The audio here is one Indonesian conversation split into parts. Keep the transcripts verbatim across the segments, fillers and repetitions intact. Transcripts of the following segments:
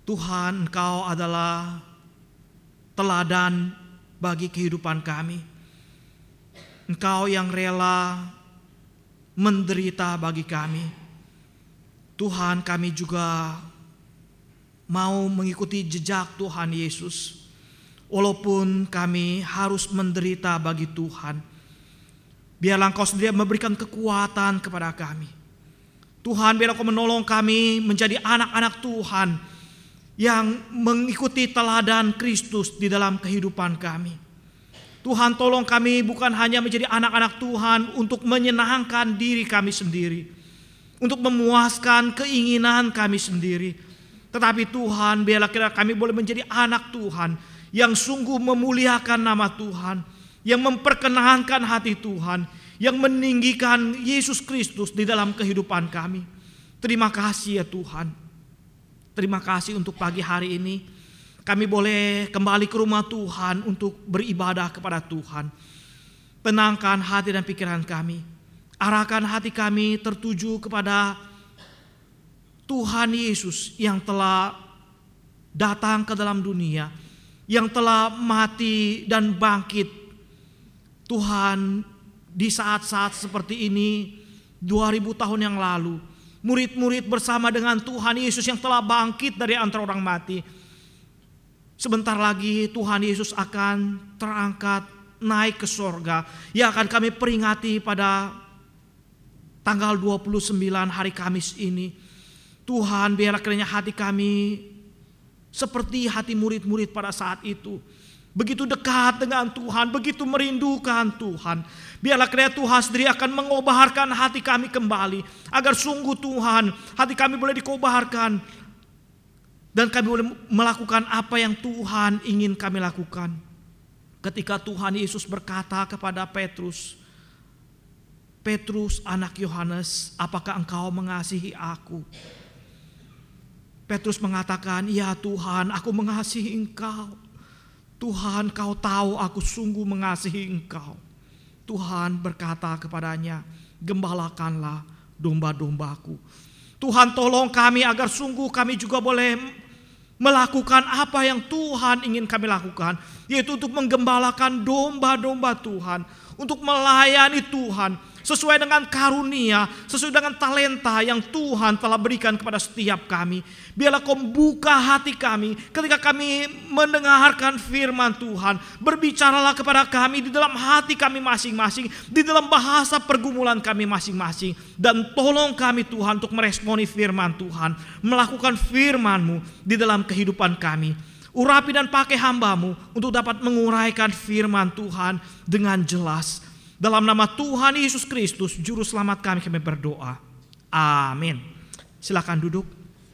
Tuhan, Engkau adalah teladan bagi kehidupan kami. Engkau yang rela menderita bagi kami. Tuhan, kami juga mau mengikuti jejak Tuhan Yesus. Walaupun kami harus menderita bagi Tuhan, biarlah Engkau sendiri memberikan kekuatan kepada kami. Tuhan, biarlah Engkau menolong kami menjadi anak-anak Tuhan yang mengikuti teladan Kristus di dalam kehidupan kami. Tuhan, tolong kami bukan hanya menjadi anak-anak Tuhan untuk menyenangkan diri kami sendiri, untuk memuaskan keinginan kami sendiri. Tetapi Tuhan, biarlah kami boleh menjadi anak Tuhan yang sungguh memuliakan nama Tuhan, yang memperkenankan hati Tuhan, yang meninggikan Yesus Kristus di dalam kehidupan kami. Terima kasih ya Tuhan. Terima kasih untuk pagi hari ini. Kami boleh kembali ke rumah Tuhan untuk beribadah kepada Tuhan. Tenangkan hati dan pikiran kami. Arahkan hati kami tertuju kepada Tuhan Yesus yang telah datang ke dalam dunia, yang telah mati dan bangkit. Tuhan, di saat-saat seperti ini dua ribu tahun yang lalu, murid-murid bersama dengan Tuhan Yesus yang telah bangkit dari antara orang mati. Sebentar lagi Tuhan Yesus akan terangkat naik ke sorga, yang akan kami peringati pada tanggal dua puluh sembilan hari Kamis ini. Tuhan, biarlah kiranya hati kami seperti hati murid-murid pada saat itu. Begitu dekat dengan Tuhan, begitu merindukan Tuhan. Biarlah kiranya Tuhan sendiri akan mengobarkan hati kami kembali, agar sungguh Tuhan, hati kami boleh dikobarkan, dan kami boleh melakukan apa yang Tuhan ingin kami lakukan. Ketika Tuhan Yesus berkata kepada Petrus, "Petrus, anak Yohanes, apakah engkau mengasihi aku?" Petrus mengatakan, "Ya Tuhan, aku mengasihi engkau. Tuhan, kau tahu aku sungguh mengasihi engkau." Tuhan berkata kepadanya, "Gembalakanlah domba-dombaku." Tuhan, tolong kami agar sungguh kami juga boleh melakukan apa yang Tuhan ingin kami lakukan, yaitu untuk menggembalakan domba-domba Tuhan, untuk melayani Tuhan sesuai dengan karunia, sesuai dengan talenta yang Tuhan telah berikan kepada setiap kami. Biarlah Kau buka hati kami ketika kami mendengarkan firman Tuhan. Berbicaralah kepada kami di dalam hati kami masing-masing, di dalam bahasa pergumulan kami masing-masing. Dan tolong kami Tuhan untuk meresponi firman Tuhan, melakukan firman-Mu di dalam kehidupan kami. Urapi dan pakai hamba-Mu untuk dapat menguraikan firman Tuhan dengan jelas. Dalam nama Tuhan Yesus Kristus, Juru Selamat kami, kami berdoa. Amin. Silakan duduk.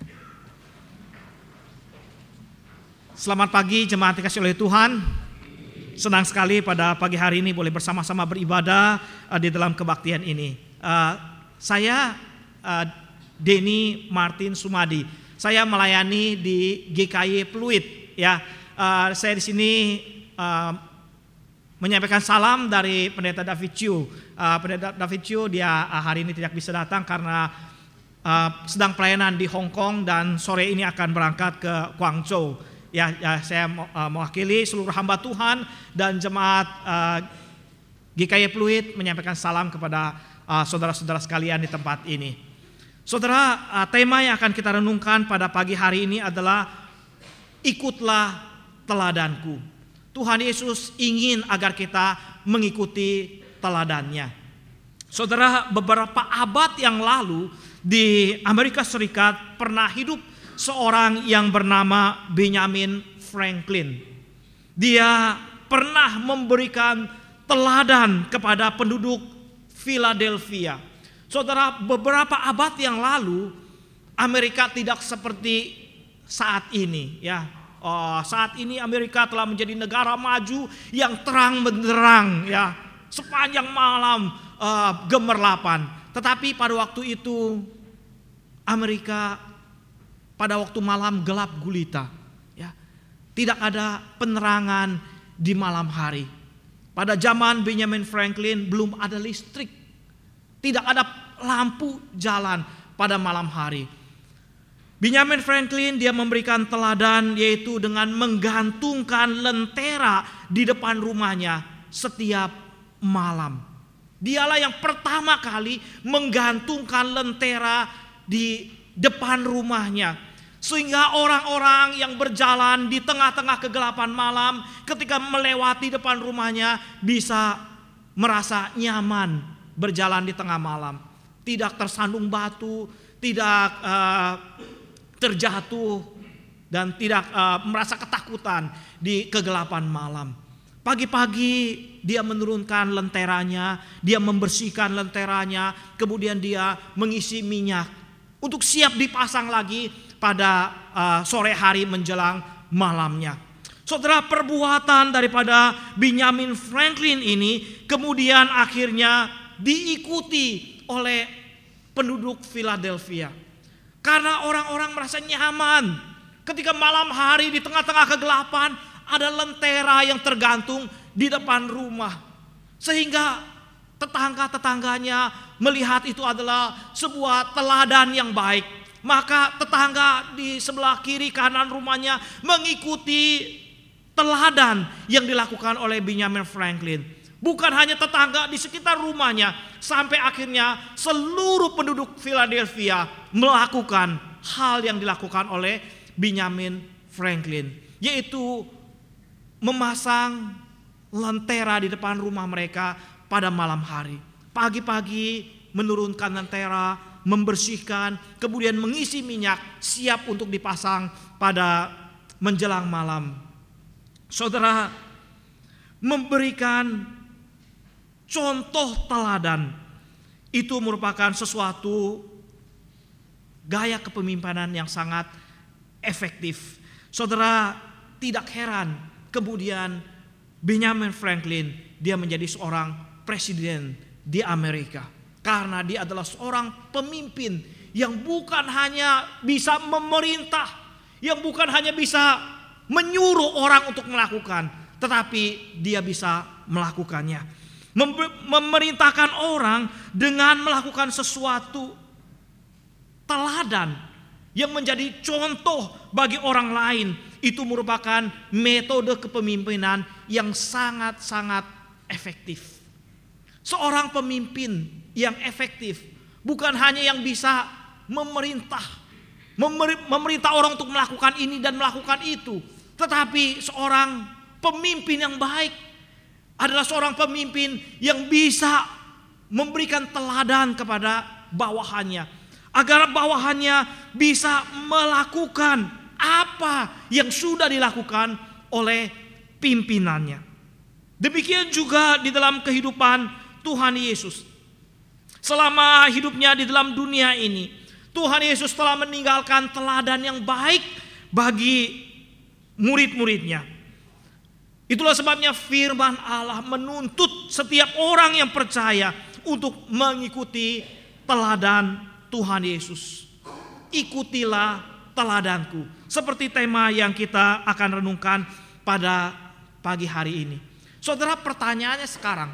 Selamat pagi jemaat dikasihi oleh Tuhan. Senang sekali pada pagi hari ini boleh bersama-sama beribadah uh, di dalam kebaktian ini. Uh, saya uh, Denny Martin Sumadi. Saya melayani di G K Y Pluit. Ya, uh, saya di sini uh, menyampaikan salam dari Pendeta David Chiu. Uh, Pendeta David Chiu dia uh, hari ini tidak bisa datang karena uh, sedang pelayanan di Hong Kong dan sore ini akan berangkat ke Guangzhou. Ya, ya saya uh, mewakili seluruh hamba Tuhan dan jemaat uh, G K Y Pluit menyampaikan salam kepada uh, saudara-saudara sekalian di tempat ini. Saudara, uh, tema yang akan kita renungkan pada pagi hari ini adalah ikutlah teladanku. Tuhan Yesus ingin agar kita mengikuti teladannya. Saudara, beberapa abad yang lalu di Amerika Serikat pernah hidup seorang yang bernama Benjamin Franklin. Dia pernah memberikan teladan kepada penduduk Philadelphia. Saudara, beberapa abad yang lalu Amerika tidak seperti saat ini, ya. Oh, saat ini Amerika telah menjadi negara maju yang terang benderang, ya, sepanjang malam uh, gemerlapan. Tetapi pada waktu itu Amerika pada waktu malam gelap gulita, ya, tidak ada penerangan di malam hari. Pada zaman Benjamin Franklin belum ada listrik, tidak ada lampu jalan pada malam hari. Benjamin Franklin dia memberikan teladan, yaitu dengan menggantungkan lentera di depan rumahnya setiap malam. Dialah yang pertama kali menggantungkan lentera di depan rumahnya, sehingga orang-orang yang berjalan di tengah-tengah kegelapan malam ketika melewati depan rumahnya bisa merasa nyaman berjalan di tengah malam, tidak tersandung batu, tidak uh, terjatuh, dan tidak uh, merasa ketakutan di kegelapan malam. Pagi-pagi dia menurunkan lenteranya, dia membersihkan lenteranya, kemudian dia mengisi minyak untuk siap dipasang lagi pada uh, sore hari menjelang malamnya. Saudara, perbuatan daripada Benjamin Franklin ini kemudian akhirnya diikuti oleh penduduk Philadelphia. Karena orang-orang merasa nyaman ketika malam hari di tengah-tengah kegelapan ada lentera yang tergantung di depan rumah, sehingga tetangga-tetangganya melihat itu adalah sebuah teladan yang baik. Maka tetangga di sebelah kiri kanan rumahnya mengikuti teladan yang dilakukan oleh Benjamin Franklin. Bukan hanya tetangga di sekitar rumahnya, sampai akhirnya seluruh penduduk Philadelphia melakukan hal yang dilakukan oleh Benjamin Franklin, yaitu memasang lentera di depan rumah mereka pada malam hari. Pagi-pagi menurunkan lentera, membersihkan, kemudian mengisi minyak siap untuk dipasang pada menjelang malam. Saudara, memberikan contoh teladan itu merupakan sesuatu gaya kepemimpinan yang sangat efektif. Saudara, tidak heran kemudian Benjamin Franklin dia menjadi seorang presiden di Amerika, karena dia adalah seorang pemimpin yang bukan hanya bisa memerintah, yang bukan hanya bisa menyuruh orang untuk melakukan, tetapi dia bisa melakukannya. Memerintahkan orang dengan melakukan sesuatu teladan yang menjadi contoh bagi orang lain, itu merupakan metode kepemimpinan yang sangat-sangat efektif. Seorang pemimpin yang efektif bukan hanya yang bisa memerintah, memerintah orang untuk melakukan ini dan melakukan itu, tetapi seorang pemimpin yang baik adalah seorang pemimpin yang bisa memberikan teladan kepada bawahannya, agar bawahannya bisa melakukan apa yang sudah dilakukan oleh pimpinannya. Demikian juga di dalam kehidupan Tuhan Yesus. Selama hidupnya di dalam dunia ini, Tuhan Yesus telah meninggalkan teladan yang baik bagi murid-muridnya. Itulah sebabnya firman Allah menuntut setiap orang yang percaya untuk mengikuti teladan Tuhan Yesus. Ikutilah teladanku, seperti tema yang kita akan renungkan pada pagi hari ini. Saudara, pertanyaannya sekarang,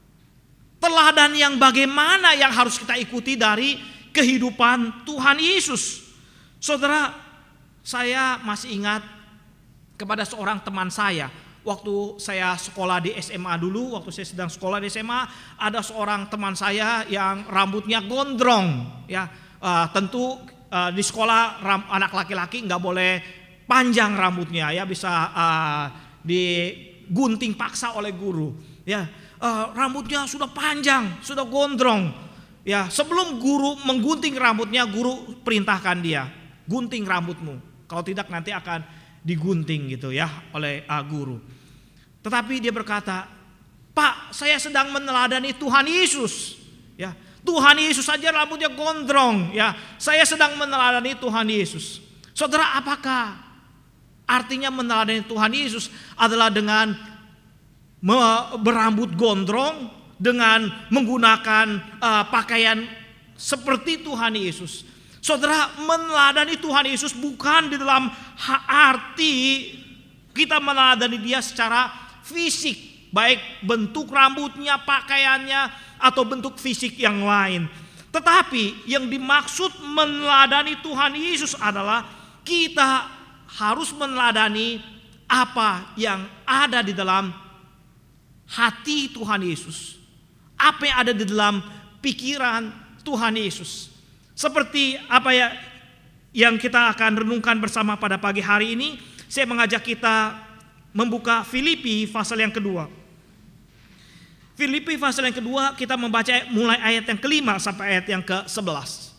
teladan yang bagaimana yang harus kita ikuti dari kehidupan Tuhan Yesus? Saudara, saya masih ingat kepada seorang teman saya. Waktu saya sekolah di S M A dulu, waktu saya sedang sekolah di S M A, ada seorang teman saya yang rambutnya gondrong. Ya, uh, tentu uh, di sekolah ram, anak laki-laki nggak boleh panjang rambutnya, ya bisa uh, digunting paksa oleh guru. Ya, uh, rambutnya sudah panjang, sudah gondrong. Ya, sebelum guru menggunting rambutnya, guru perintahkan dia, gunting rambutmu. Kalau tidak nanti akan digunting gitu ya oleh uh, guru. Tetapi dia berkata, "Pak, saya sedang meneladani Tuhan Yesus." Ya, Tuhan Yesus saja rambutnya gondrong. Ya, saya sedang meneladani Tuhan Yesus. Saudara, apakah artinya meneladani Tuhan Yesus adalah dengan berambut gondrong, dengan menggunakan uh, pakaian seperti Tuhan Yesus? Saudara, meneladani Tuhan Yesus bukan di dalam arti kita meneladani dia secara fisik, baik bentuk rambutnya, pakaiannya, atau bentuk fisik yang lain. Tetapi yang dimaksud meneladani Tuhan Yesus adalah kita harus meneladani apa yang ada di dalam hati Tuhan Yesus. Apa yang ada di dalam pikiran Tuhan Yesus. Seperti apa ya yang kita akan renungkan bersama pada pagi hari ini. Saya mengajak kita membuka Filipi pasal yang kedua. Filipi pasal yang kedua, kita membaca mulai ayat yang kelima sampai ayat yang ke sebelas.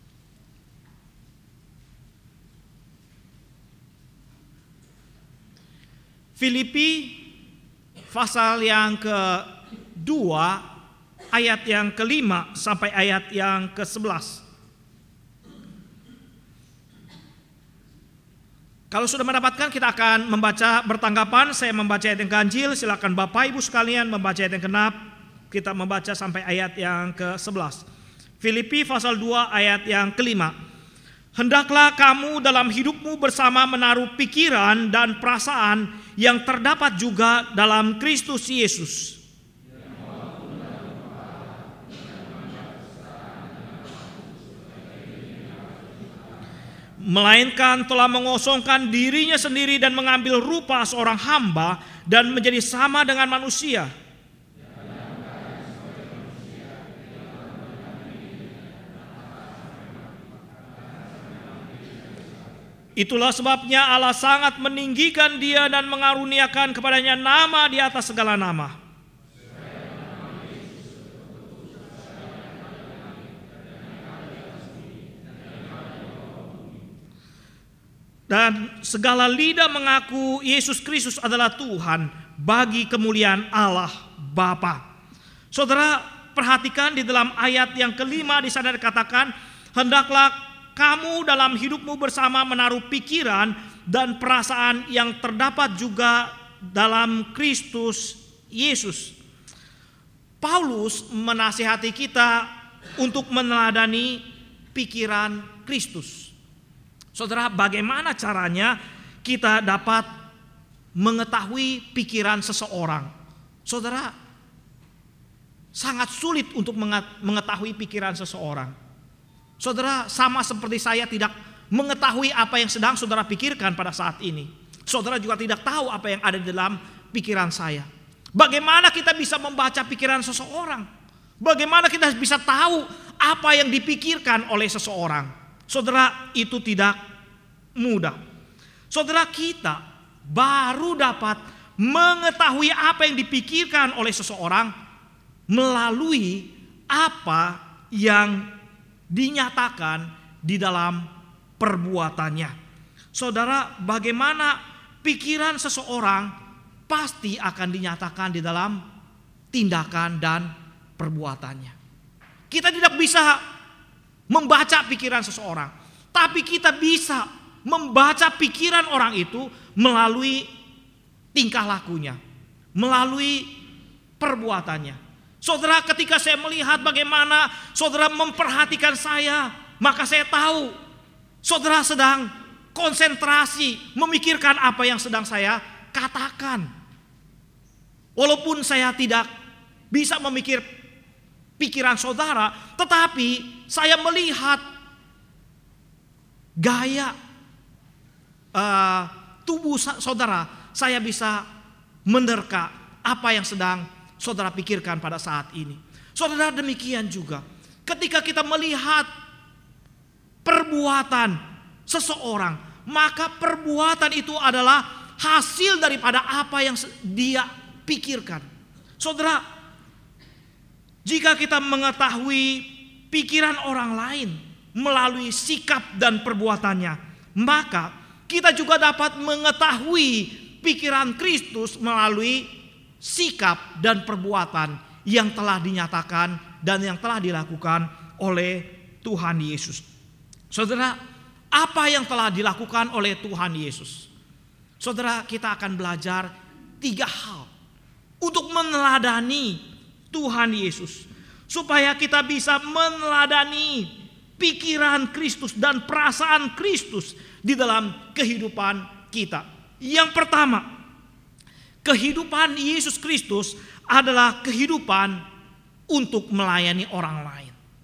Filipi pasal yang kedua, ayat yang kelima sampai ayat yang ke sebelas. Kalau sudah mendapatkan, kita akan membaca bertanggapan. Saya membaca ayat yang ganjil, silakan Bapak Ibu sekalian membaca ayat yang genap. Kita membaca sampai ayat yang ke sebelas. Filipi pasal dua ayat yang kelima. Hendaklah kamu dalam hidupmu bersama menaruh pikiran dan perasaan yang terdapat juga dalam Kristus Yesus. Melainkan telah mengosongkan dirinya sendiri dan mengambil rupa seorang hamba dan menjadi sama dengan manusia. Itulah sebabnya Allah sangat meninggikan dia dan mengaruniakan kepadanya nama di atas segala nama. Dan segala lidah mengaku Yesus Kristus adalah Tuhan bagi kemuliaan Allah Bapa. Saudara, perhatikan di dalam ayat yang kelima di sana dikatakan, hendaklah kamu dalam hidupmu bersama menaruh pikiran dan perasaan yang terdapat juga dalam Kristus Yesus. Paulus menasihati kita untuk meneladani pikiran Kristus. Saudara, bagaimana caranya kita dapat mengetahui pikiran seseorang? Saudara, sangat sulit untuk mengetahui pikiran seseorang. Saudara, sama seperti saya tidak mengetahui apa yang sedang saudara pikirkan pada saat ini. Saudara juga tidak tahu apa yang ada di dalam pikiran saya. Bagaimana kita bisa membaca pikiran seseorang? Bagaimana kita bisa tahu apa yang dipikirkan oleh seseorang? Saudara, itu tidak mudah. Saudara, kita baru dapat mengetahui apa yang dipikirkan oleh seseorang melalui apa yang dinyatakan di dalam perbuatannya. Saudara, bagaimana pikiran seseorang pasti akan dinyatakan di dalam tindakan dan perbuatannya. Kita tidak bisa membaca pikiran seseorang, tapi kita bisa membaca pikiran orang itu melalui tingkah lakunya, melalui perbuatannya. Saudara, ketika saya melihat bagaimana saudara memperhatikan saya, maka saya tahu saudara sedang konsentrasi memikirkan apa yang sedang saya katakan. Walaupun saya tidak bisa memikir pikiran saudara, tetapi saya melihat gaya uh, tubuh saudara, saya bisa menerka apa yang sedang saudara pikirkan pada saat ini. Saudara, demikian juga ketika kita melihat perbuatan seseorang, maka perbuatan itu adalah hasil daripada apa yang dia pikirkan. Saudara, jika kita mengetahui pikiran orang lain melalui sikap dan perbuatannya, maka kita juga dapat mengetahui pikiran Kristus melalui sikap dan perbuatan yang telah dinyatakan dan yang telah dilakukan oleh Tuhan Yesus. Saudara, apa yang telah dilakukan oleh Tuhan Yesus? Saudara, kita akan belajar tiga hal untuk meneladani Tuhan Yesus, supaya kita bisa meneladani pikiran Kristus dan perasaan Kristus di dalam kehidupan kita. Yang pertama, kehidupan Yesus Kristus adalah kehidupan untuk melayani orang lain.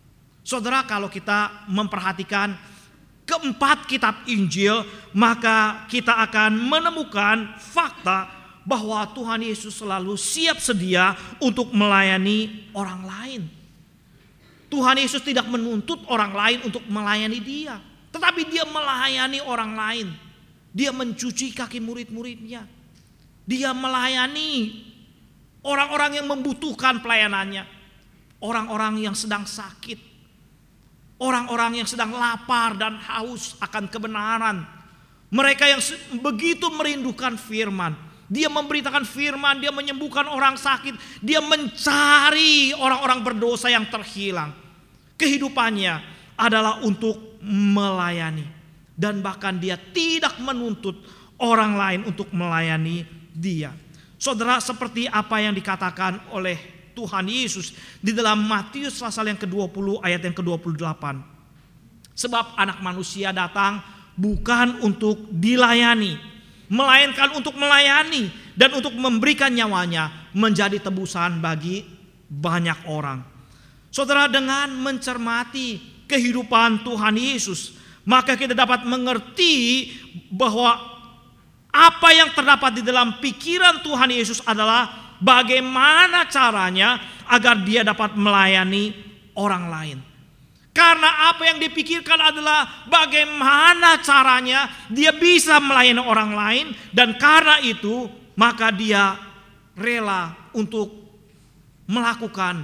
Saudara, kalau kita memperhatikan keempat kitab Injil, maka kita akan menemukan fakta bahwa Tuhan Yesus selalu siap sedia untuk melayani orang lain. Tuhan Yesus tidak menuntut orang lain untuk melayani dia, tetapi dia melayani orang lain. Dia mencuci kaki murid-muridnya. Dia melayani orang-orang yang membutuhkan pelayanannya. Orang-orang yang sedang sakit. Orang-orang yang sedang lapar dan haus akan kebenaran. Mereka yang begitu merindukan firman. Dia memberitakan firman, dia menyembuhkan orang sakit. Dia mencari orang-orang berdosa yang terhilang. Kehidupannya adalah untuk melayani. Dan bahkan dia tidak menuntut orang lain untuk melayani dia. Saudara, seperti apa yang dikatakan oleh Tuhan Yesus di dalam Matius pasal yang kedua puluh ayat yang kedua puluh delapan. Sebab anak manusia datang bukan untuk dilayani, melainkan untuk melayani dan untuk memberikan nyawanya menjadi tebusan bagi banyak orang. Saudara, dengan mencermati kehidupan Tuhan Yesus, maka kita dapat mengerti bahwa apa yang terdapat di dalam pikiran Tuhan Yesus adalah bagaimana caranya agar dia dapat melayani orang lain. Karena apa yang dipikirkan adalah bagaimana caranya dia bisa melayani orang lain. Dan karena itu maka dia rela untuk melakukan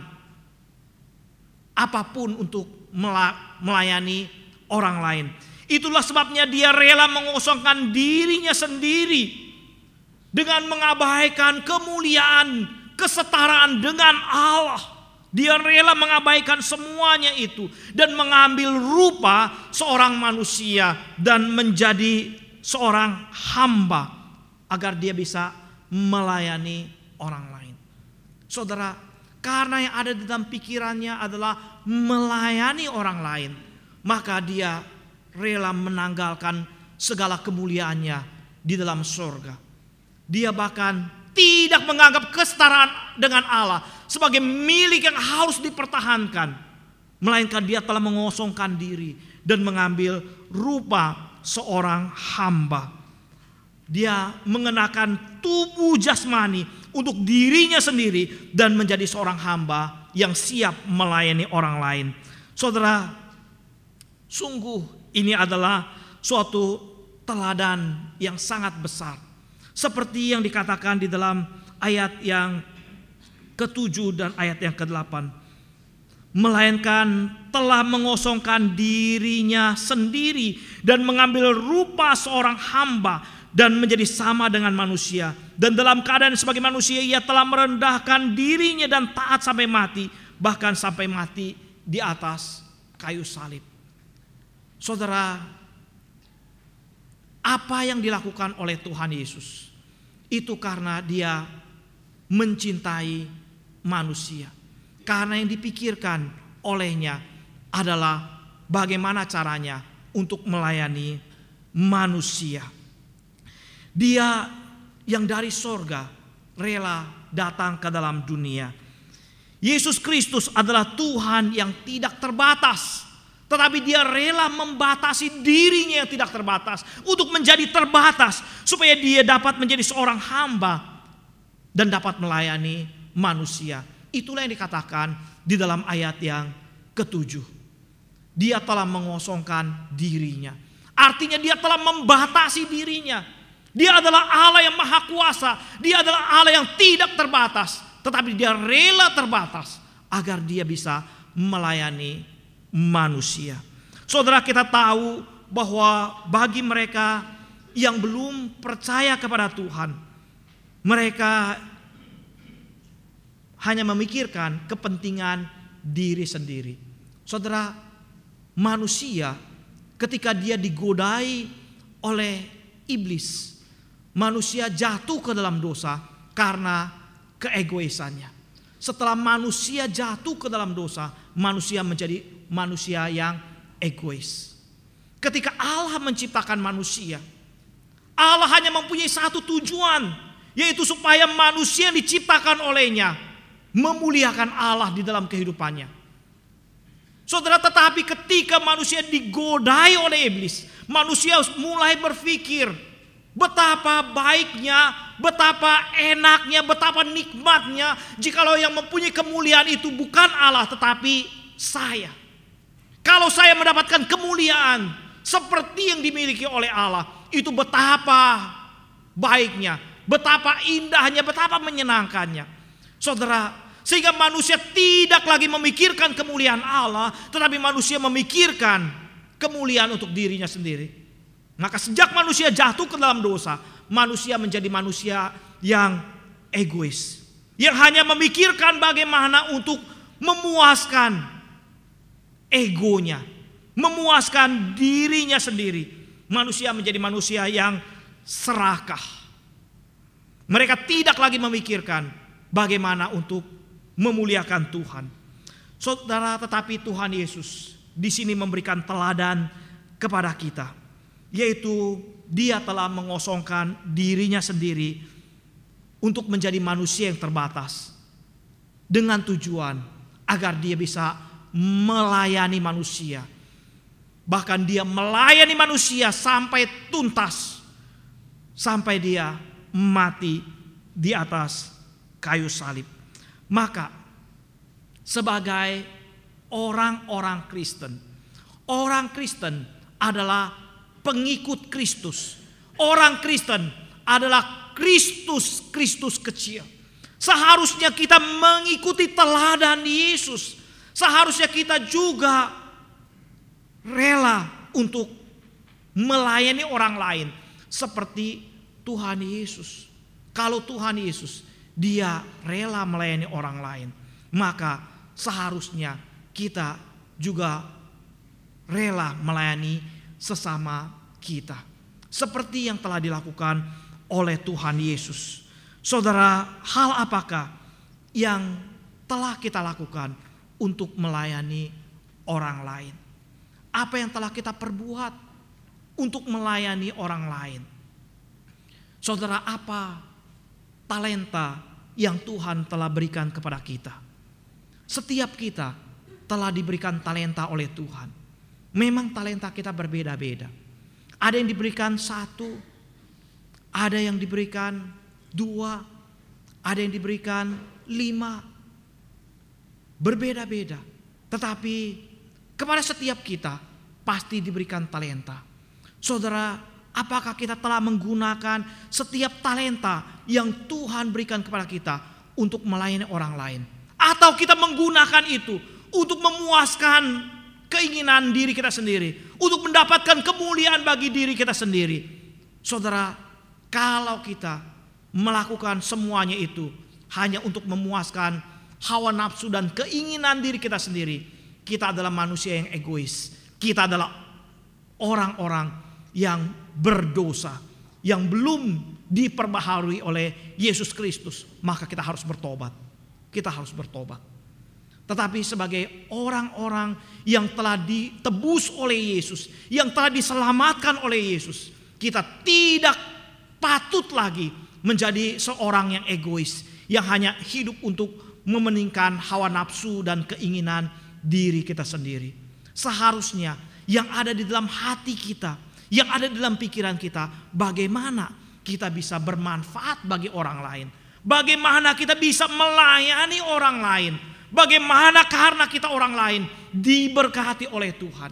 apapun untuk melayani orang lain. Itulah sebabnya dia rela mengosongkan dirinya sendiri dengan mengabaikan kemuliaan, kesetaraan dengan Allah. Dia rela mengabaikan semuanya itu dan mengambil rupa seorang manusia dan menjadi seorang hamba agar dia bisa melayani orang lain. Saudara, karena yang ada di dalam pikirannya adalah melayani orang lain, maka dia rela menanggalkan segala kemuliaannya di dalam surga. Dia bahkan tidak menganggap kesetaraan dengan Allah sebagai milik yang harus dipertahankan, melainkan dia telah mengosongkan diri dan mengambil rupa seorang hamba. Dia mengenakan tubuh jasmani untuk dirinya sendiri dan menjadi seorang hamba yang siap melayani orang lain. Saudara, sungguh ini adalah suatu teladan yang sangat besar. Seperti yang dikatakan di dalam ayat yang ketujuh dan ayat yang kedelapan. Melainkan telah mengosongkan dirinya sendiri dan mengambil rupa seorang hamba dan menjadi sama dengan manusia. Dan dalam keadaan sebagai manusia ia telah merendahkan dirinya dan taat sampai mati. Bahkan sampai mati di atas kayu salib. Saudara, apa yang dilakukan oleh Tuhan Yesus itu karena dia mencintai manusia. Karena yang dipikirkan olehnya adalah bagaimana caranya untuk melayani manusia. Dia yang dari sorga rela datang ke dalam dunia. Yesus Kristus adalah Tuhan yang tidak terbatas. Tetapi dia rela membatasi dirinya yang tidak terbatas untuk menjadi terbatas supaya dia dapat menjadi seorang hamba dan dapat melayani manusia. Itulah yang dikatakan di dalam ayat yang ketujuh. Dia telah mengosongkan dirinya. Artinya dia telah membatasi dirinya. Dia adalah Allah yang maha kuasa. Dia adalah Allah yang tidak terbatas. Tetapi dia rela terbatas agar dia bisa melayani manusia. Saudara, kita tahu bahwa bagi mereka yang belum percaya kepada Tuhan, mereka hanya memikirkan kepentingan diri sendiri. Saudara, manusia ketika dia digodai oleh iblis, manusia jatuh ke dalam dosa karena keegoisannya. Setelah manusia jatuh ke dalam dosa, manusia menjadi manusia yang egois. Ketika Allah menciptakan manusia, Allah hanya mempunyai satu tujuan, yaitu supaya manusia yang diciptakan olehnya memuliakan Allah di dalam kehidupannya. Saudara, tetapi ketika manusia digodai oleh iblis, manusia mulai berpikir betapa baiknya, betapa enaknya, betapa nikmatnya jikalau yang mempunyai kemuliaan itu bukan Allah tetapi saya. Kalau saya mendapatkan kemuliaan seperti yang dimiliki oleh Allah, itu betapa baiknya, betapa indahnya, betapa menyenangkannya. Saudara, sehingga manusia tidak lagi memikirkan kemuliaan Allah, tetapi manusia memikirkan kemuliaan untuk dirinya sendiri. Maka sejak manusia jatuh ke dalam dosa, manusia menjadi manusia yang egois, yang hanya memikirkan bagaimana untuk memuaskan egonya, memuaskan dirinya sendiri. Manusia menjadi manusia yang serakah. Mereka tidak lagi memikirkan bagaimana untuk memuliakan Tuhan. Saudara, tetapi Tuhan Yesus di sini memberikan teladan kepada kita, yaitu Dia telah mengosongkan dirinya sendiri untuk menjadi manusia yang terbatas, dengan tujuan agar Dia bisa melayani manusia. Bahkan Dia melayani manusia sampai tuntas, sampai Dia mati di atas kayu salib. Maka sebagai orang-orang Kristen, orang Kristen adalah pengikut Kristus. Orang Kristen adalah Kristus, Kristus kecil. Seharusnya kita mengikuti teladan Yesus. Seharusnya kita juga rela untuk melayani orang lain seperti Tuhan Yesus. Kalau Tuhan Yesus Dia rela melayani orang lain, maka seharusnya kita juga rela melayani sesama kita, seperti yang telah dilakukan oleh Tuhan Yesus. Saudara, hal apakah yang telah kita lakukan untuk melayani orang lain? Apa yang telah kita perbuat untuk melayani orang lain? Saudara, apa talenta yang Tuhan telah berikan kepada kita? Setiap kita telah diberikan talenta oleh Tuhan. Memang talenta kita berbeda-beda. Ada yang diberikan satu, ada yang diberikan dua, ada yang diberikan lima. Berbeda-beda. Tetapi kepada setiap kita pasti diberikan talenta. Saudara, apakah kita telah menggunakan setiap talenta yang Tuhan berikan kepada kita untuk melayani orang lain? Atau kita menggunakan itu untuk memuaskan keinginan diri kita sendiri, untuk mendapatkan kemuliaan bagi diri kita sendiri? Saudara, kalau kita melakukan semuanya itu hanya untuk memuaskan hawa nafsu dan keinginan diri kita sendiri, kita adalah manusia yang egois. Kita adalah orang-orang yang berdosa, yang belum diperbaharui oleh Yesus Kristus. Maka kita harus bertobat. Kita harus bertobat. Tetapi sebagai orang-orang yang telah ditebus oleh Yesus, yang telah diselamatkan oleh Yesus, kita tidak patut lagi menjadi seorang yang egois, yang hanya hidup untuk memeningkan hawa nafsu dan keinginan diri kita sendiri. Seharusnya yang ada di dalam hati kita, yang ada di dalam pikiran kita, bagaimana kita bisa bermanfaat bagi orang lain, bagaimana kita bisa melayani orang lain, bagaimana karena kita orang lain diberkati oleh Tuhan.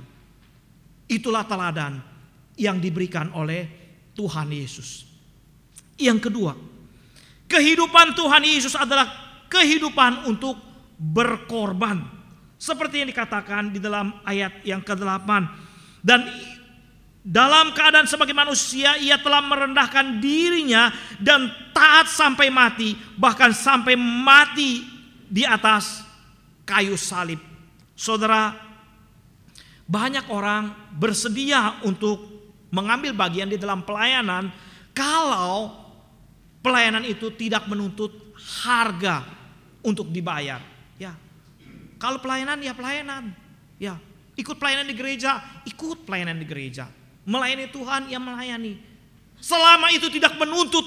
Itulah teladan yang diberikan oleh Tuhan Yesus. Yang kedua, kehidupan Tuhan Yesus adalah kehidupan untuk berkorban. Seperti yang dikatakan di dalam ayat yang kedelapan. Dan dalam keadaan sebagai manusia, ia telah merendahkan dirinya dan taat sampai mati, bahkan sampai mati di atas kayu salib. Saudara, banyak orang bersedia untuk mengambil bagian di dalam pelayanan kalau pelayanan itu tidak menuntut harga untuk dibayar. Ya, kalau pelayanan ya pelayanan. Ya, ikut pelayanan di gereja, ikut pelayanan di gereja. Melayani Tuhan, ya melayani. Selama itu tidak menuntut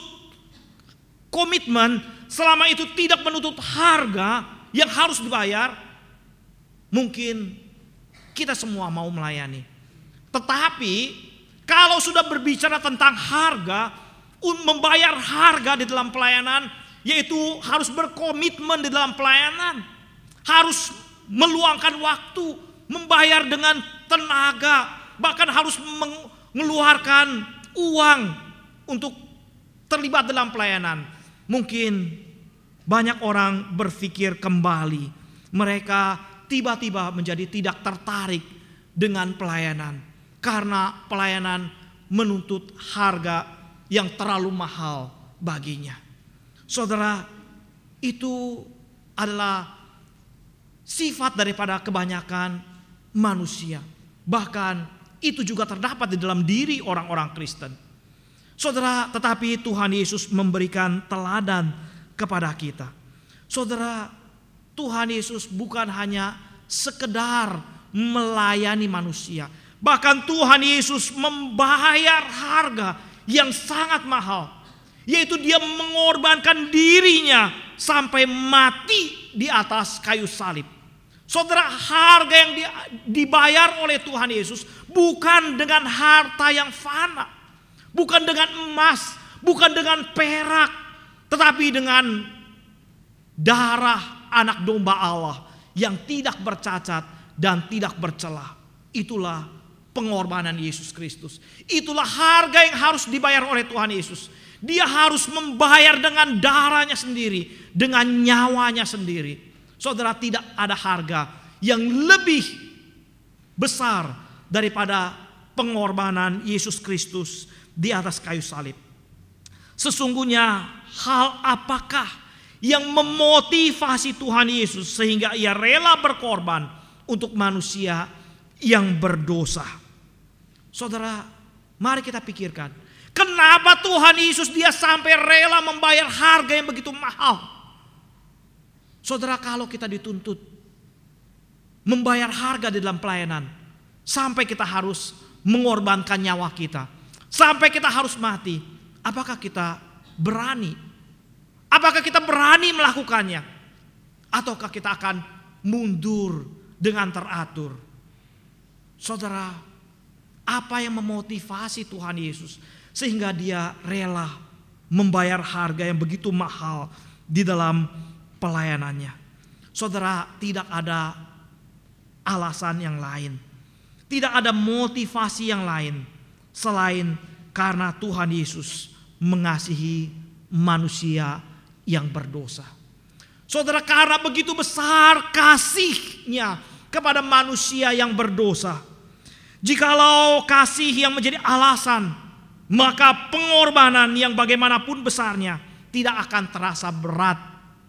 komitmen, selama itu tidak menuntut harga yang harus dibayar, mungkin kita semua mau melayani. Tetapi kalau sudah berbicara tentang harga, membayar harga di dalam pelayanan, yaitu harus berkomitmen di dalam pelayanan, harus meluangkan waktu, membayar dengan tenaga, bahkan harus mengeluarkan uang untuk terlibat dalam pelayanan. Mungkin banyak orang berpikir kembali, mereka tiba-tiba menjadi tidak tertarik dengan pelayanan karena pelayanan menuntut harga yang terlalu mahal baginya. Saudara, itu adalah sifat daripada kebanyakan manusia. Bahkan itu juga terdapat di dalam diri orang-orang Kristen. Saudara, tetapi Tuhan Yesus memberikan teladan kepada kita. Saudara, Tuhan Yesus bukan hanya sekedar melayani manusia. Bahkan Tuhan Yesus membayar harga yang sangat mahal, yaitu dia mengorbankan dirinya sampai mati di atas kayu salib. Saudara, harga yang dibayar oleh Tuhan Yesus bukan dengan harta yang fana, bukan dengan emas, bukan dengan perak, tetapi dengan darah anak domba Allah yang tidak bercacat dan tidak bercelah. Itulah pengorbanan Yesus Kristus. Itulah harga yang harus dibayar oleh Tuhan Yesus. Dia harus membayar dengan darahnya sendiri, dengan nyawanya sendiri. Saudara, tidak ada harga yang lebih besar daripada pengorbanan Yesus Kristus di atas kayu salib. Sesungguhnya hal apakah yang memotivasi Tuhan Yesus sehingga ia rela berkorban untuk manusia yang berdosa? Saudara, mari kita pikirkan, kenapa Tuhan Yesus dia sampai rela membayar harga yang begitu mahal? Saudara, kalau kita dituntut membayar harga di dalam pelayanan, sampai kita harus mengorbankan nyawa kita, sampai kita harus mati, apakah kita berani? Apakah kita berani melakukannya? Ataukah kita akan mundur dengan teratur? Saudara, apa yang memotivasi Tuhan Yesus sehingga dia rela membayar harga yang begitu mahal di dalam pelayanannya? Saudara, tidak ada alasan yang lain, tidak ada motivasi yang lain selain karena Tuhan Yesus mengasihi manusia yang berdosa. Saudara, karena begitu besar kasihnya kepada manusia yang berdosa, jikalau kasih yang menjadi alasan, maka pengorbanan yang bagaimanapun besarnya tidak akan terasa berat.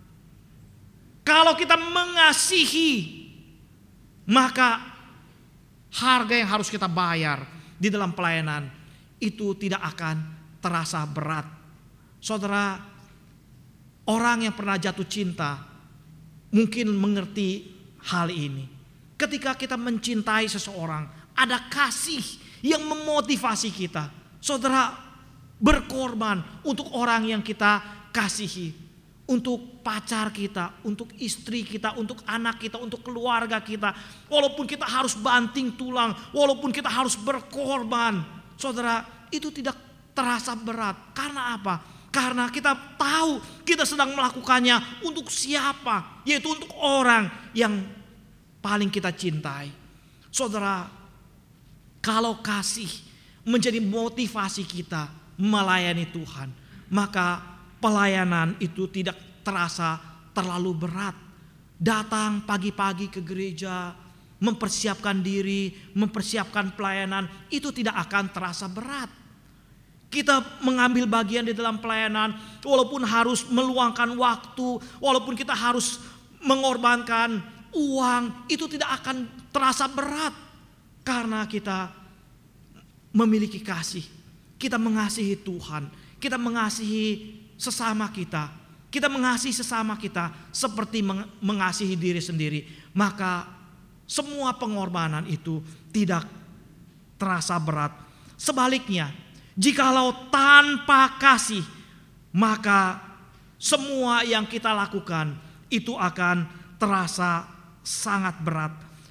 Kalau kita mengasihi, maka harga yang harus kita bayar di dalam pelayanan itu tidak akan terasa berat. Saudara, orang yang pernah jatuh cinta mungkin mengerti hal ini. Ketika kita mencintai seseorang, ada kasih yang memotivasi kita. Saudara, berkorban untuk orang yang kita kasihi, untuk pacar kita, untuk istri kita, untuk anak kita, untuk keluarga kita. Walaupun kita harus banting tulang, walaupun kita harus berkorban, saudara, itu tidak terasa berat. Karena apa? Karena kita tahu kita sedang melakukannya untuk siapa, yaitu untuk orang yang paling kita cintai. Saudara, kalau kasih menjadi motivasi kita melayani Tuhan, maka pelayanan itu tidak terasa terlalu berat. Datang pagi-pagi ke gereja, mempersiapkan diri, mempersiapkan pelayanan, itu tidak akan terasa berat. Kita mengambil bagian di dalam pelayanan, walaupun harus meluangkan waktu, walaupun kita harus mengorbankan uang, itu tidak akan terasa berat. Karena kita memiliki kasih, kita mengasihi Tuhan, kita mengasihi sesama kita, kita mengasihi sesama kita seperti mengasihi diri sendiri. Maka semua pengorbanan itu tidak terasa berat. Sebaliknya, jikalau tanpa kasih, maka semua yang kita lakukan itu akan terasa sangat berat.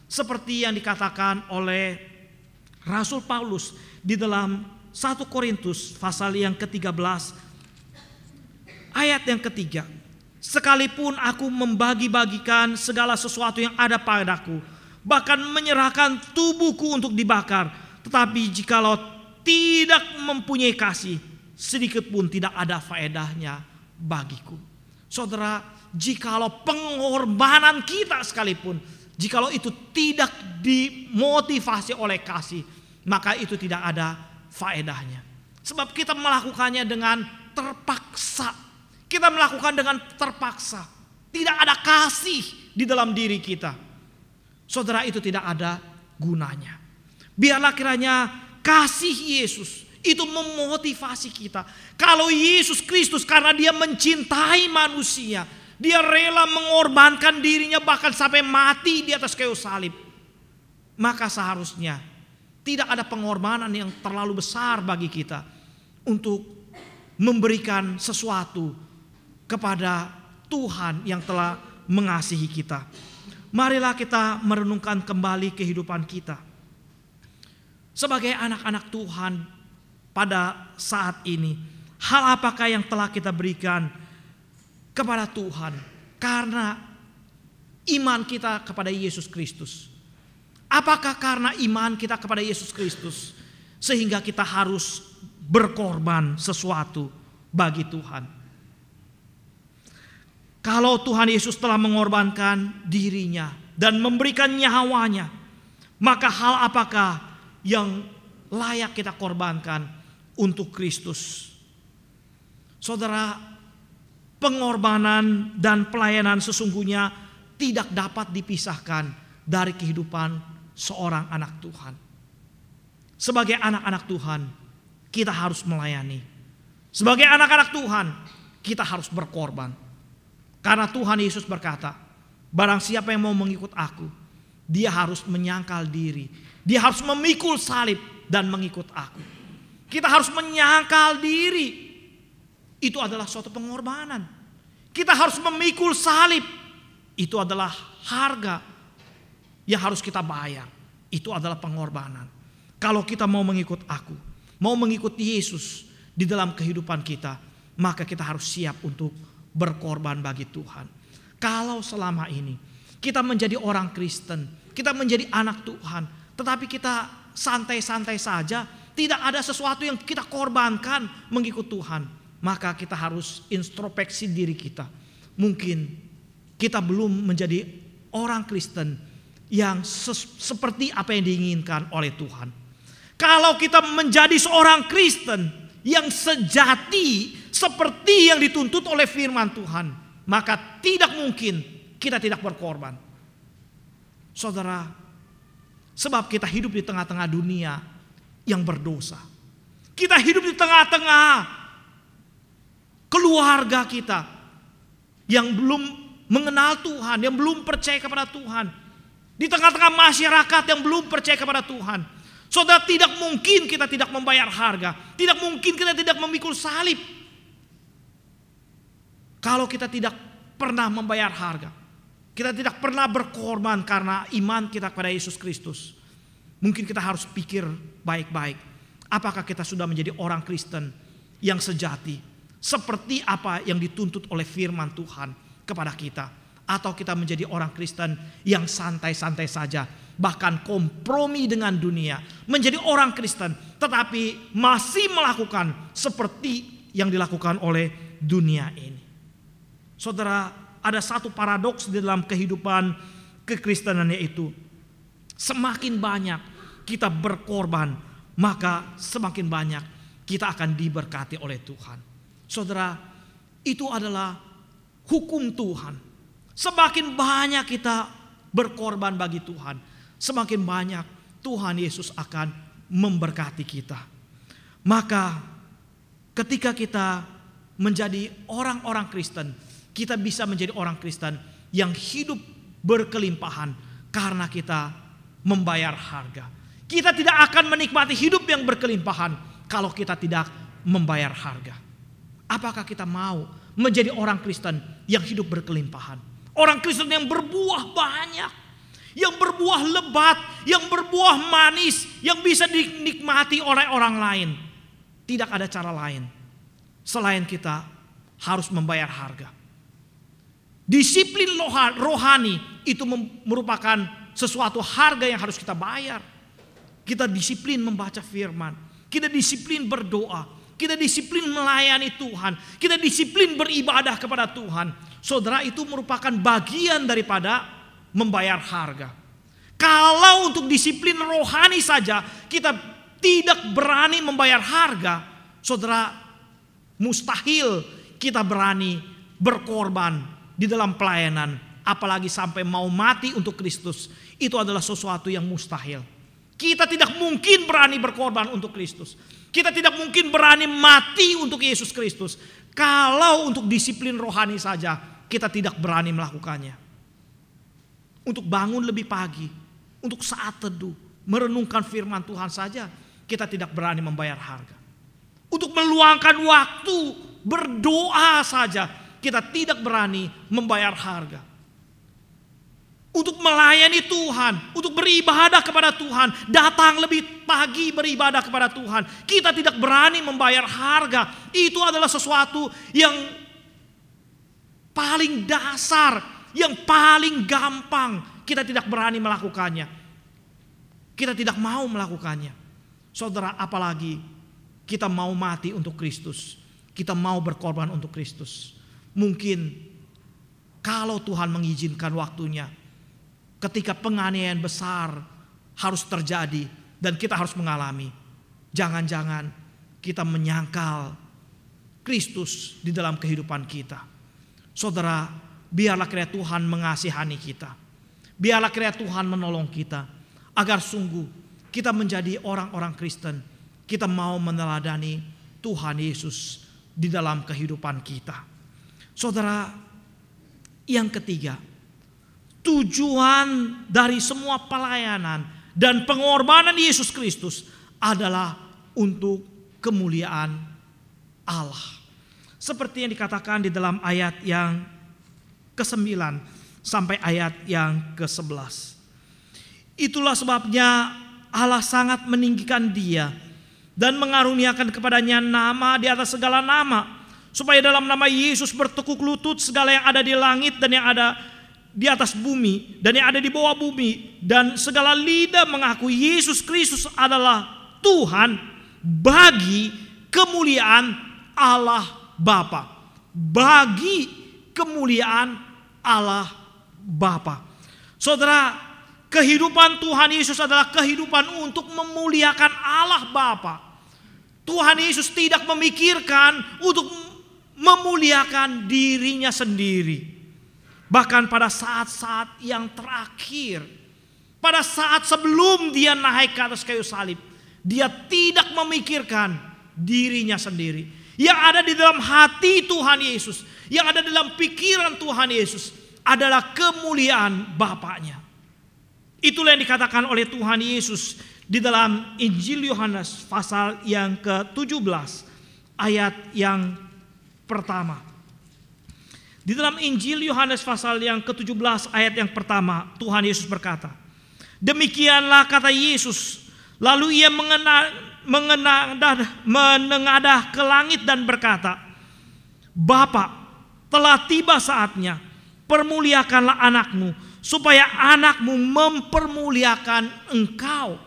Seperti yang dikatakan oleh Rasul Paulus di dalam satu Korintus pasal yang ketiga belas ayat yang ketiga. Sekalipun aku membagi-bagikan segala sesuatu yang ada padaku, bahkan menyerahkan tubuhku untuk dibakar, tetapi jikalau tidak mempunyai kasih, sedikit pun tidak ada faedahnya bagiku. Saudara, jikalau pengorbanan kita sekalipun, jikalau itu tidak dimotivasi oleh kasih, maka itu tidak ada faedahnya. Sebab kita melakukannya dengan terpaksa. Kita melakukan dengan terpaksa. Tidak ada kasih di dalam diri kita. Saudara, itu tidak ada gunanya. Biarlah kiranya kasih Yesus itu memotivasi kita. Kalau Yesus Kristus karena dia mencintai manusia, dia rela mengorbankan dirinya bahkan sampai mati di atas kayu salib, maka seharusnya tidak ada pengorbanan yang terlalu besar bagi kita untuk memberikan sesuatu kepada Tuhan yang telah mengasihi kita. Marilah kita merenungkan kembali kehidupan kita sebagai anak-anak Tuhan pada saat ini. Hal apakah yang telah kita berikan kepada Tuhan karena iman kita kepada Yesus Kristus? Apakah karena iman kita kepada Yesus Kristus sehingga kita harus berkorban sesuatu bagi Tuhan? Kalau Tuhan Yesus telah mengorbankan dirinya dan memberikan nyawanya, maka hal apakah yang layak kita korbankan untuk Kristus? Saudara, pengorbanan dan pelayanan sesungguhnya tidak dapat dipisahkan dari kehidupan seorang anak Tuhan. Sebagai anak-anak Tuhan, kita harus melayani. Sebagai anak-anak Tuhan, kita harus berkorban. Karena Tuhan Yesus berkata, barang siapa yang mau mengikut aku, dia harus menyangkal diri. Dia harus memikul salib dan mengikut aku. Kita harus menyangkal diri. Itu adalah suatu pengorbanan. Kita harus memikul salib. Itu adalah harga yang harus kita bayar. Itu adalah pengorbanan. Kalau kita mau mengikut aku, mau mengikut Yesus di dalam kehidupan kita, maka kita harus siap untuk berkorban bagi Tuhan. Kalau selama ini kita menjadi orang Kristen, kita menjadi anak Tuhan, tetapi kita santai-santai saja, tidak ada sesuatu yang kita korbankan mengikut Tuhan, maka kita harus introspeksi diri kita. Mungkin kita belum menjadi orang Kristen yang ses- seperti apa yang diinginkan oleh Tuhan. Kalau kita menjadi seorang Kristen yang sejati seperti yang dituntut oleh firman Tuhan, maka tidak mungkin kita tidak berkorban. Saudara, sebab kita hidup di tengah-tengah dunia yang berdosa. Kita hidup di tengah-tengah keluarga kita yang belum mengenal Tuhan, yang belum percaya kepada Tuhan. Di tengah-tengah masyarakat yang belum percaya kepada Tuhan. Saudara, tidak mungkin kita tidak membayar harga. Tidak mungkin kita tidak memikul salib. Kalau kita tidak pernah membayar harga, kita tidak pernah berkorban karena iman kita kepada Yesus Kristus, mungkin kita harus pikir baik-baik. Apakah kita sudah menjadi orang Kristen yang sejati, seperti apa yang dituntut oleh firman Tuhan kepada kita? Atau kita menjadi orang Kristen yang santai-santai saja, bahkan kompromi dengan dunia, menjadi orang Kristen tetapi masih melakukan seperti yang dilakukan oleh dunia ini. Saudara, ada satu paradoks di dalam kehidupan kekristenan, yaitu semakin banyak kita berkorban, maka semakin banyak kita akan diberkati oleh Tuhan. Saudara, itu adalah hukum Tuhan. Semakin banyak kita berkorban bagi Tuhan, semakin banyak Tuhan Yesus akan memberkati kita. Maka ketika kita menjadi orang-orang Kristen, kita bisa menjadi orang Kristen yang hidup berkelimpahan karena kita membayar harga. Kita tidak akan menikmati hidup yang berkelimpahan kalau kita tidak membayar harga. Apakah kita mau menjadi orang Kristen yang hidup berkelimpahan? Orang Kristen yang berbuah banyak, yang berbuah lebat, yang berbuah manis, yang bisa dinikmati oleh orang lain. Tidak ada cara lain selain kita harus membayar harga. Disiplin rohani itu merupakan sesuatu harga yang harus kita bayar. Kita disiplin membaca firman, kita disiplin berdoa, kita disiplin melayani Tuhan, kita disiplin beribadah kepada Tuhan. Saudara, itu merupakan bagian daripada membayar harga. Kalau untuk disiplin rohani saja kita tidak berani membayar harga, saudara, mustahil kita berani berkorban di dalam pelayanan, apalagi sampai mau mati untuk Kristus. Itu adalah sesuatu yang mustahil. Kita tidak mungkin berani berkorban untuk Kristus. Kita tidak mungkin berani mati untuk Yesus Kristus kalau untuk disiplin rohani saja kita tidak berani melakukannya. Untuk bangun lebih pagi, untuk saat teduh, merenungkan firman Tuhan saja kita tidak berani membayar harga. Untuk meluangkan waktu berdoa saja kita tidak berani membayar harga. Untuk melayani Tuhan, untuk beribadah kepada Tuhan, datang lebih pagi beribadah kepada Tuhan, kita tidak berani membayar harga. Itu adalah sesuatu yang paling dasar, yang paling gampang. Kita tidak berani melakukannya. Kita tidak mau melakukannya. Saudara, apalagi kita mau mati untuk Kristus, kita mau berkorban untuk Kristus. Mungkin kalau Tuhan mengizinkan waktunya, ketika penganiayaan besar harus terjadi dan kita harus mengalami, jangan-jangan kita menyangkal Kristus di dalam kehidupan kita. Saudara, biarlah kiranya Tuhan mengasihani kita. Biarlah kiranya Tuhan menolong kita agar sungguh kita menjadi orang-orang Kristen. Kita mau meneladani Tuhan Yesus di dalam kehidupan kita. Saudara, yang ketiga, tujuan dari semua pelayanan dan pengorbanan Yesus Kristus adalah untuk kemuliaan Allah. Seperti yang dikatakan di dalam ayat yang kesembilan sampai ayat yang kesebelas. Itulah sebabnya Allah sangat meninggikan Dia dan mengaruniakan kepadanya nama di atas segala nama, supaya dalam nama Yesus bertekuk lutut segala yang ada di langit dan yang ada di atas bumi dan yang ada di bawah bumi, dan segala lidah mengaku Yesus Kristus adalah Tuhan, bagi kemuliaan Allah Bapa. Bagi kemuliaan Allah Bapa. Saudara, kehidupan Tuhan Yesus adalah kehidupan untuk memuliakan Allah Bapa. Tuhan Yesus tidak memikirkan untuk memuliakan dirinya sendiri. Bahkan pada saat-saat yang terakhir, pada saat sebelum dia naik ke atas kayu salib, dia tidak memikirkan dirinya sendiri. Yang ada di dalam hati Tuhan Yesus, yang ada dalam pikiran Tuhan Yesus adalah kemuliaan Bapaknya. Itulah yang dikatakan oleh Tuhan Yesus di dalam Injil Yohanes pasal yang ke tujuh belas ayat yang pertama. Di dalam Injil Yohanes pasal yang ke tujuh belas ayat yang pertama, Tuhan Yesus berkata, demikianlah kata Yesus, lalu ia mengenal, mengenadah, menengadah ke langit dan berkata, Bapa, telah tiba saatnya, permuliakanlah anakmu, supaya anakmu mempermuliakan engkau.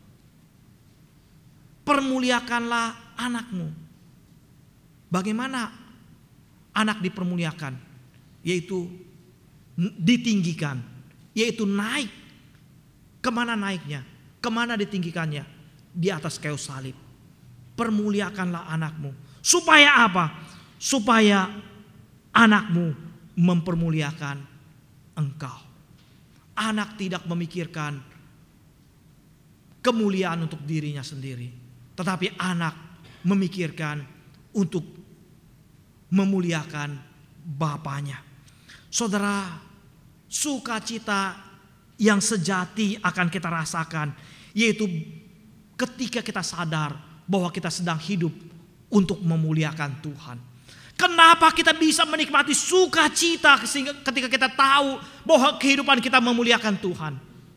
Permuliakanlah anakmu. Bagaimana anak dipermuliakan? Yaitu ditinggikan, yaitu naik. Kemana naiknya? Kemana ditinggikannya? Di atas kayu salib. Permuliakanlah anakmu. Supaya apa? Supaya anakmu mempermuliakan engkau. Anak tidak memikirkan kemuliaan untuk dirinya sendiri, tetapi anak memikirkan untuk memuliakan Bapaknya. Saudara, sukacita yang sejati akan kita rasakan, yaitu ketika kita sadar bahwa kita sedang hidup untuk memuliakan Tuhan. Kenapa kita bisa menikmati sukacita ketika kita tahu bahwa kehidupan kita memuliakan Tuhan?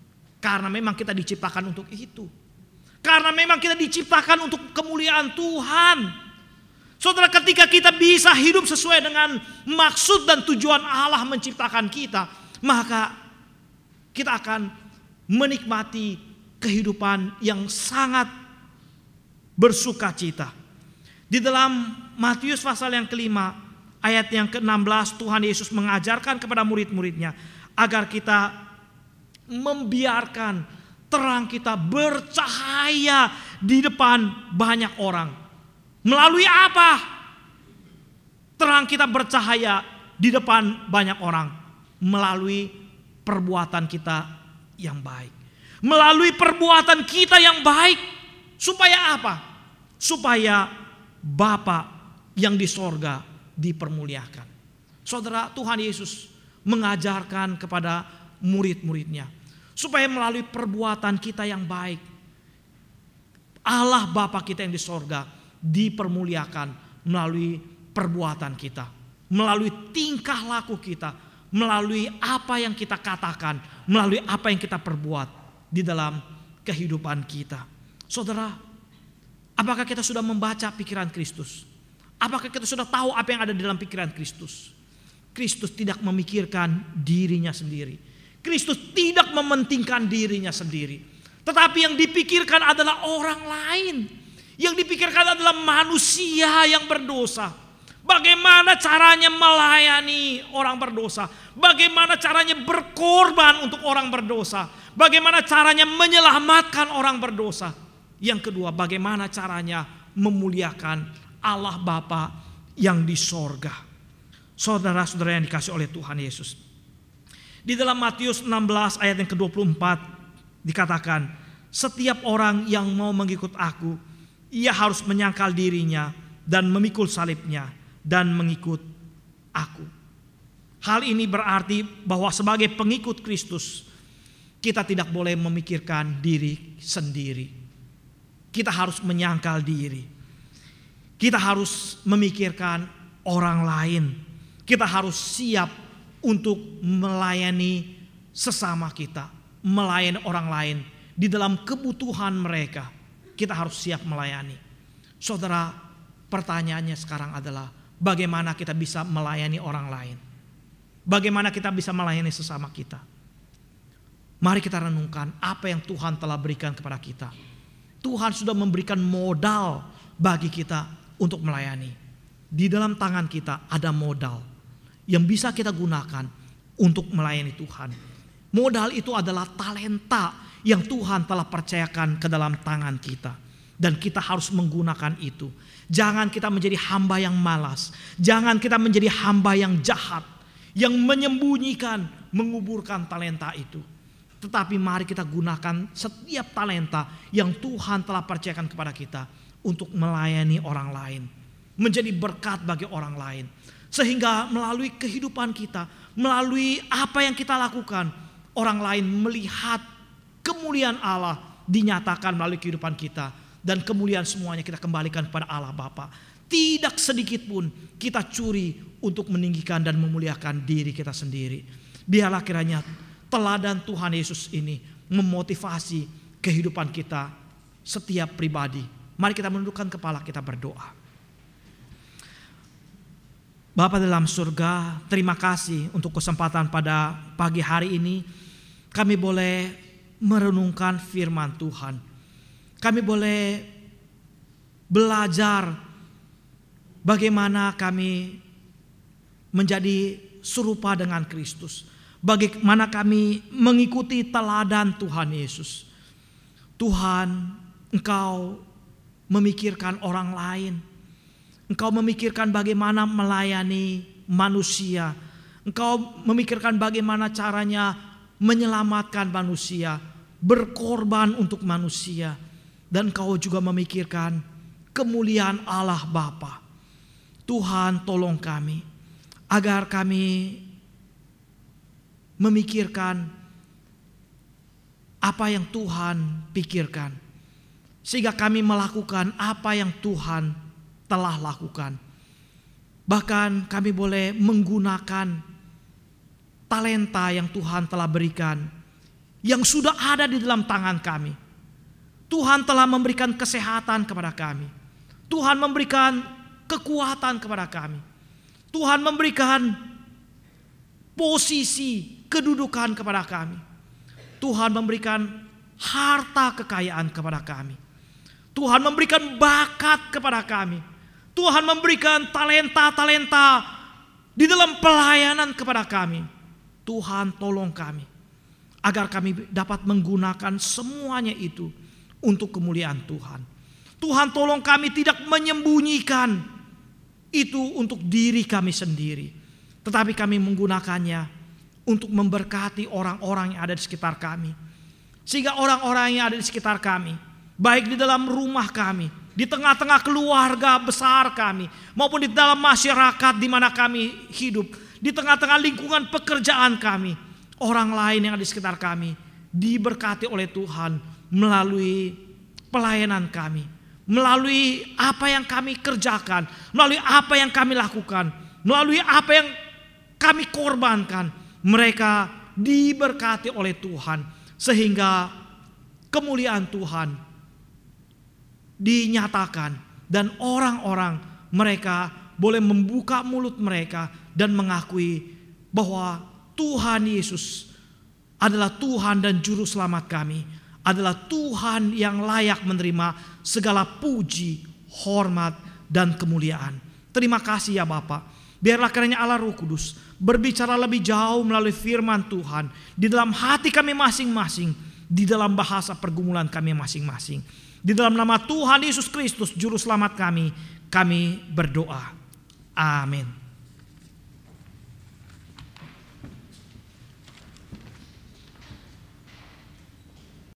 Karena memang kita diciptakan untuk itu. Karena memang kita diciptakan untuk kemuliaan Tuhan. Saudara, ketika kita bisa hidup sesuai dengan maksud dan tujuan Allah menciptakan kita, maka kita akan menikmati kehidupan yang sangat bersukacita. Di dalam Matius pasal yang kelima, ayat yang ke enam belas, Tuhan Yesus mengajarkan kepada murid-muridnya agar kita membiarkan terang kita bercahaya di depan banyak orang. Melalui apa? Terang kita bercahaya di depan banyak orang. Melalui perbuatan kita yang baik. Melalui perbuatan kita yang baik. Supaya apa? Supaya Bapa yang di sorga dipermuliakan. Saudara, Tuhan Yesus mengajarkan kepada murid-muridnya. Supaya melalui perbuatan kita yang baik, Allah Bapa kita yang di sorga dipermuliakan melalui perbuatan kita, melalui tingkah laku kita, melalui apa yang kita katakan, melalui apa yang kita perbuat di dalam kehidupan kita. Saudara, apakah kita sudah membaca pikiran Kristus? Apakah kita sudah tahu apa yang ada di dalam pikiran Kristus? Kristus tidak memikirkan dirinya sendiri. Kristus tidak mementingkan dirinya sendiri. Tetapi yang dipikirkan adalah orang lain. Yang dipikirkan adalah manusia yang berdosa. Bagaimana caranya melayani orang berdosa. Bagaimana caranya berkorban untuk orang berdosa. Bagaimana caranya menyelamatkan orang berdosa. Yang kedua, bagaimana caranya memuliakan Allah Bapa yang di sorga. Saudara-saudara yang dikasih oleh Tuhan Yesus. Di dalam Matius enam belas ayat yang ke dua puluh empat dikatakan, setiap orang yang mau mengikut aku, ia harus menyangkal dirinya dan memikul salibnya dan mengikut aku. Hal ini berarti bahwa sebagai pengikut Kristus, kita tidak boleh memikirkan diri sendiri. Kita harus menyangkal diri. Kita harus memikirkan orang lain. Kita harus siap untuk melayani sesama kita, melayani orang lain di dalam kebutuhan mereka. Kita harus siap melayani. Saudara, pertanyaannya sekarang adalah bagaimana kita bisa melayani orang lain? Bagaimana kita bisa melayani sesama kita? Mari kita renungkan apa yang Tuhan telah berikan kepada kita. Tuhan sudah memberikan modal bagi kita untuk melayani. Di dalam tangan kita ada modal yang bisa kita gunakan untuk melayani Tuhan. Modal itu adalah talenta yang Tuhan telah percayakan ke dalam tangan kita. Dan kita harus menggunakan itu. Jangan kita menjadi hamba yang malas. Jangan kita menjadi hamba yang jahat. Yang menyembunyikan, menguburkan talenta itu. Tetapi mari kita gunakan setiap talenta yang Tuhan telah percayakan kepada kita. Untuk melayani orang lain. Menjadi berkat bagi orang lain. Sehingga melalui kehidupan kita, melalui apa yang kita lakukan, orang lain melihat kemuliaan Allah dinyatakan melalui kehidupan kita. Dan kemuliaan semuanya kita kembalikan kepada Allah Bapa. Tidak sedikit pun kita curi untuk meninggikan dan memuliakan diri kita sendiri. Biarlah kiranya teladan Tuhan Yesus ini memotivasi kehidupan kita setiap pribadi. Mari kita menundukkan kepala, kita berdoa. Bapa dalam surga, terima kasih untuk kesempatan pada pagi hari ini. Kami boleh merenungkan firman Tuhan. Kami boleh belajar bagaimana kami menjadi serupa dengan Kristus. Bagaimana kami mengikuti teladan Tuhan Yesus. Tuhan, Engkau memikirkan orang lain. Engkau memikirkan bagaimana melayani manusia. Engkau memikirkan bagaimana caranya menyelamatkan manusia, berkorban untuk manusia. Dan Engkau juga memikirkan kemuliaan Allah Bapa. Tuhan, tolong kami agar kami memikirkan apa yang Tuhan pikirkan, sehingga kami melakukan apa yang Tuhan telah lakukan. Bahkan kami boleh menggunakan talenta yang Tuhan telah berikan, yang sudah ada di dalam tangan kami. Tuhan telah memberikan kesehatan kepada kami. Tuhan memberikan kekuatan kepada kami. Tuhan memberikan posisi kedudukan kepada kami. Tuhan memberikan harta kekayaan kepada kami. Tuhan memberikan bakat kepada kami. Tuhan memberikan talenta-talenta di dalam pelayanan kepada kami. Tuhan tolong kami agar kami dapat menggunakan semuanya itu untuk kemuliaan Tuhan. Tuhan tolong kami tidak menyembunyikan itu untuk diri kami sendiri, tetapi kami menggunakannya untuk memberkati orang-orang yang ada di sekitar kami. Sehingga orang-orang yang ada di sekitar kami, baik di dalam rumah kami, di tengah-tengah keluarga besar kami, maupun di dalam masyarakat di mana kami hidup, di tengah-tengah lingkungan pekerjaan kami, orang lain yang ada di sekitar kami diberkati oleh Tuhan melalui pelayanan kami, melalui apa yang kami kerjakan, melalui apa yang kami lakukan, melalui apa yang kami korbankan. Mereka diberkati oleh Tuhan sehingga kemuliaan Tuhan dinyatakan, dan orang-orang mereka boleh membuka mulut mereka dan mengakui bahwa Tuhan Yesus adalah Tuhan dan Juru Selamat kami, adalah Tuhan yang layak menerima segala puji, hormat, dan kemuliaan. Terima kasih ya Bapa. Biarlah kiranya Allah Roh Kudus berbicara lebih jauh melalui firman Tuhan di dalam hati kami masing-masing, di dalam bahasa pergumulan kami masing-masing. Di dalam nama Tuhan Yesus Kristus Juru Selamat kami, kami berdoa. Amin.